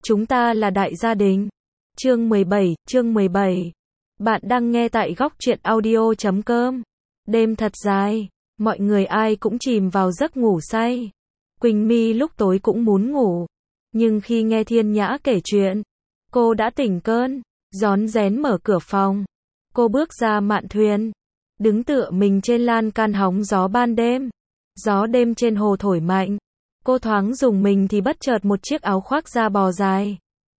Chúng ta là đại gia đình. Chương 17. Bạn đang nghe tại góc truyện audio.com. Đêm thật dài, mọi người ai cũng chìm vào giấc ngủ say. Quỳnh My lúc tối cũng muốn ngủ, nhưng khi nghe Thiên Nhã kể chuyện, cô đã tỉnh cơn, rón rén mở cửa phòng. Cô bước ra mạn thuyền, đứng tựa mình trên lan can hóng gió ban đêm. Gió đêm trên hồ thổi mạnh. Cô thoáng dùng mình thì bất chợt một chiếc áo khoác da bò dài.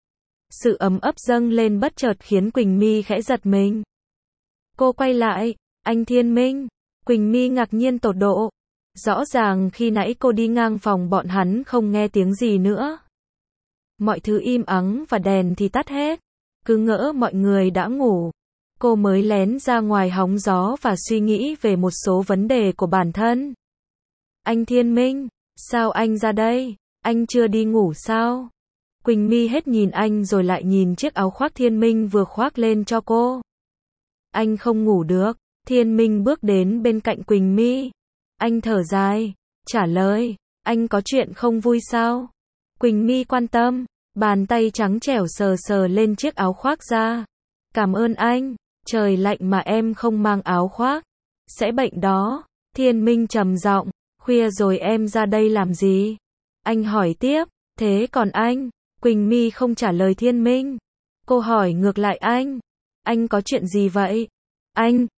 Sự ấm ấp dâng lên bất chợt khiến Quỳnh My khẽ giật mình. Cô quay lại, anh Thiên Minh. Quỳnh My ngạc nhiên tột độ. Rõ ràng khi nãy cô đi ngang phòng bọn hắn không nghe tiếng gì nữa. Mọi thứ im ắng và đèn thì tắt hết. Cứ ngỡ mọi người đã ngủ. Cô mới lén ra ngoài hóng gió và suy nghĩ về một số vấn đề của bản thân. Anh Thiên Minh, sao anh ra đây? Anh chưa đi ngủ sao? Quỳnh My hết nhìn anh rồi lại nhìn chiếc áo khoác Thiên Minh vừa khoác lên cho cô. Anh không ngủ được. Thiên Minh bước đến bên cạnh Quỳnh My. Anh thở dài, trả lời, anh có chuyện không vui sao? Quỳnh My quan tâm, bàn tay trắng trẻo sờ sờ lên chiếc áo khoác ra. Cảm ơn anh, trời lạnh mà em không mang áo khoác. Sẽ bệnh đó. Thiên Minh trầm giọng, khuya rồi em ra đây làm gì? Anh hỏi tiếp, thế còn anh? Quỳnh My không trả lời Thiên Minh. Cô hỏi ngược lại anh có chuyện gì vậy? Anh,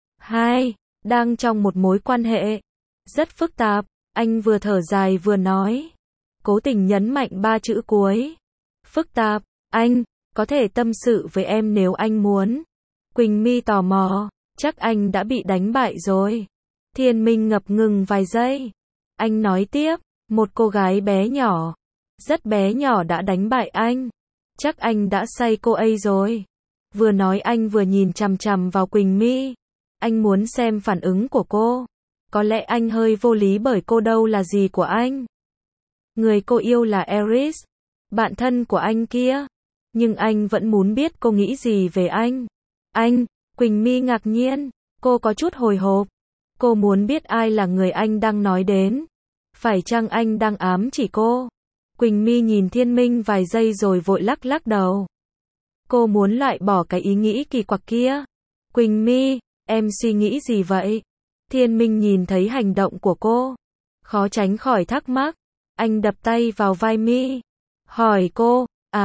đang trong một mối quan hệ rất phức tạp, anh vừa thở dài vừa nói. Cố tình nhấn mạnh 3 chữ cuối. Phức tạp, anh, có thể tâm sự với em nếu anh muốn. Quỳnh My tò mò, chắc anh đã bị đánh bại rồi. Thiên Minh ngập ngừng vài giây. Anh nói tiếp, một cô gái bé nhỏ, rất bé nhỏ đã đánh bại anh. Chắc anh đã say cô ấy rồi. Vừa nói anh vừa nhìn chằm chằm vào Quỳnh My. Anh muốn xem phản ứng của cô. Có lẽ anh hơi vô lý bởi cô đâu là gì của anh. Người cô yêu là Eris, bạn thân của anh kia. Nhưng anh vẫn muốn biết cô nghĩ gì về anh. Anh, Quỳnh My ngạc nhiên, cô có chút hồi hộp. Cô muốn biết ai là người anh đang nói đến. Phải chăng anh đang ám chỉ cô? Quỳnh My nhìn Thiên Minh vài giây rồi vội lắc đầu. Cô muốn loại bỏ cái ý nghĩ kỳ quặc kia. Quỳnh My, em suy nghĩ gì vậy? Thiên Minh nhìn thấy hành động của cô, khó tránh khỏi thắc mắc. Anh đập tay vào vai My, hỏi cô,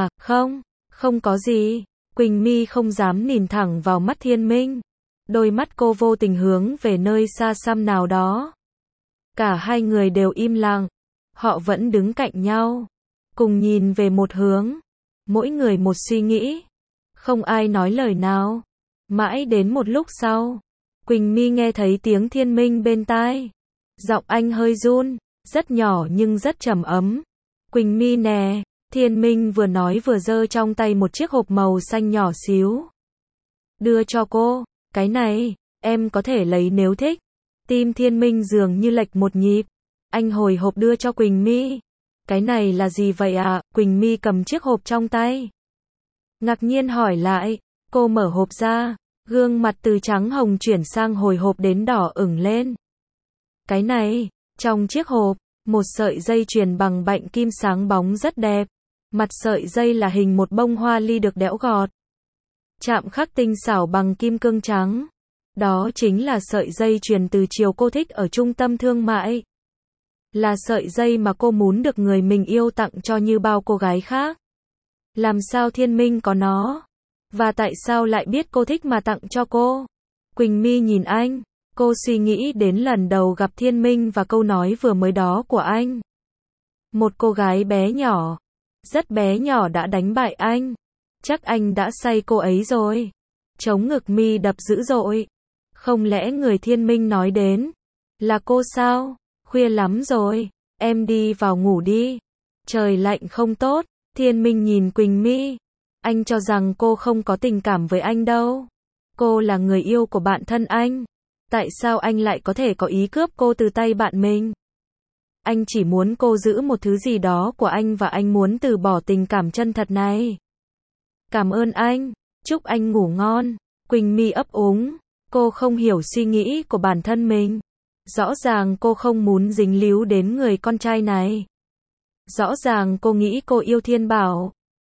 không có gì. Quỳnh My không dám nhìn thẳng vào mắt Thiên Minh. Đôi mắt cô vô tình hướng về nơi xa xăm nào đó. Cả hai người đều im lặng. Họ vẫn đứng cạnh nhau, cùng nhìn về một hướng. Mỗi người một suy nghĩ. Không ai nói lời nào. Mãi đến một lúc sau, Quỳnh My nghe thấy tiếng Thiên Minh bên tai. Giọng anh hơi run, rất nhỏ nhưng rất trầm ấm. Quỳnh My nè. Thiên Minh vừa nói vừa giơ trong tay một chiếc hộp màu xanh nhỏ xíu. Đưa cho cô, cái này, em có thể lấy nếu thích. Tim Thiên Minh dường như lệch một nhịp. Anh hồi hộp đưa cho Quỳnh My. Cái này là gì vậy ạ? Quỳnh My cầm chiếc hộp trong tay, ngạc nhiên hỏi lại. Cô mở hộp ra, gương mặt từ trắng hồng chuyển sang hồi hộp đến đỏ ửng lên. Cái này, trong chiếc hộp, một sợi dây chuyền bằng bạnh kim sáng bóng rất đẹp. Mặt sợi dây là hình một bông hoa ly được đẽo gọt, chạm khắc tinh xảo bằng kim cương trắng. Đó chính là sợi dây chuyền từ chiều cô thích ở trung tâm thương mại. Là sợi dây mà cô muốn được người mình yêu tặng cho như bao cô gái khác. Làm sao Thiên Minh có nó? Và tại sao lại biết cô thích mà tặng cho cô? Quỳnh My nhìn anh. Cô suy nghĩ đến lần đầu gặp Thiên Minh và câu nói vừa mới đó của anh. Một cô gái bé nhỏ, rất bé nhỏ đã đánh bại anh. Chắc anh đã say cô ấy rồi. Trống ngực My đập dữ dội. Không lẽ người Thiên Minh nói đến là cô sao? Khuya lắm rồi, em đi vào ngủ đi. Trời lạnh không tốt. Thiên Minh nhìn Quỳnh My. Anh cho rằng cô không có tình cảm với anh đâu. Cô là người yêu của bạn thân anh. Tại sao anh lại có thể có ý cướp cô từ tay bạn mình? Anh chỉ muốn cô giữ một thứ gì đó của anh và anh muốn từ bỏ tình cảm chân thật này. Cảm ơn anh, chúc anh ngủ ngon. Quỳnh My ấp úng. Cô không hiểu suy nghĩ của bản thân mình. Rõ ràng cô không muốn dính líu đến người con trai này. Rõ ràng cô nghĩ cô yêu Thiên Bảo.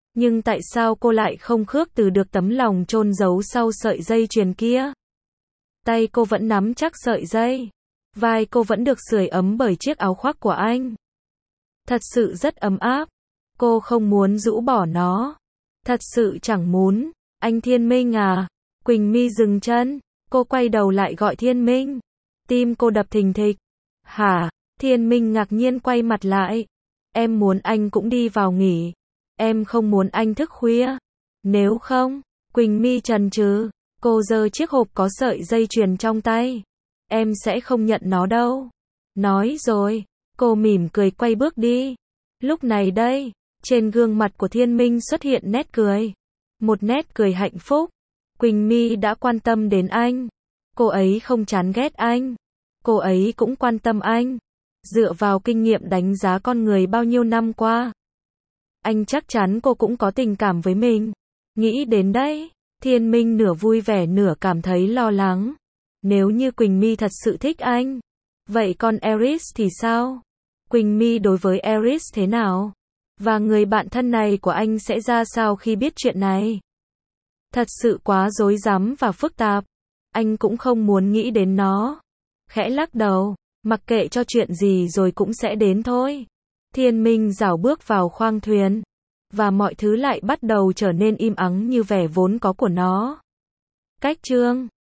Nhưng tại sao cô lại không khước từ được tấm lòng chôn giấu sau sợi dây chuyền kia? Tay cô vẫn nắm chắc sợi dây. Vai cô vẫn được sưởi ấm bởi chiếc áo khoác của anh. Thật sự rất ấm áp. Cô không muốn rũ bỏ nó. Thật sự chẳng muốn. Anh Thiên Minh à? Quỳnh My dừng chân. Cô quay đầu lại gọi Thiên Minh. Tim cô đập thình thịch. Hả? Thiên Minh ngạc nhiên quay mặt lại. Em muốn anh cũng đi vào nghỉ. Em không muốn anh thức khuya. Nếu không, Quỳnh My chần chừ. Cô giơ chiếc hộp có sợi dây chuyền trong tay. Em sẽ không nhận nó đâu. Nói rồi, cô mỉm cười quay bước đi. Lúc này đây, trên gương mặt của Thiên Minh xuất hiện nét cười. Một nét cười hạnh phúc. Quỳnh My đã quan tâm đến anh. Cô ấy không chán ghét anh. Cô ấy cũng quan tâm anh. Dựa vào kinh nghiệm đánh giá con người bao nhiêu năm qua, anh chắc chắn cô cũng có tình cảm với mình. Nghĩ đến đây, Thiên Minh nửa vui vẻ nửa cảm thấy lo lắng. Nếu như Quỳnh My thật sự thích anh, vậy con Eris thì sao? Quỳnh My đối với Eris thế nào? Và người bạn thân này của anh sẽ ra sao khi biết chuyện này? Thật sự quá rối rắm và phức tạp. Anh cũng không muốn nghĩ đến nó. Khẽ lắc đầu, mặc kệ cho chuyện gì rồi cũng sẽ đến thôi. Thiên Minh rảo bước vào khoang thuyền. Và mọi thứ lại bắt đầu trở nên im ắng như vẻ vốn có của nó. Cách chương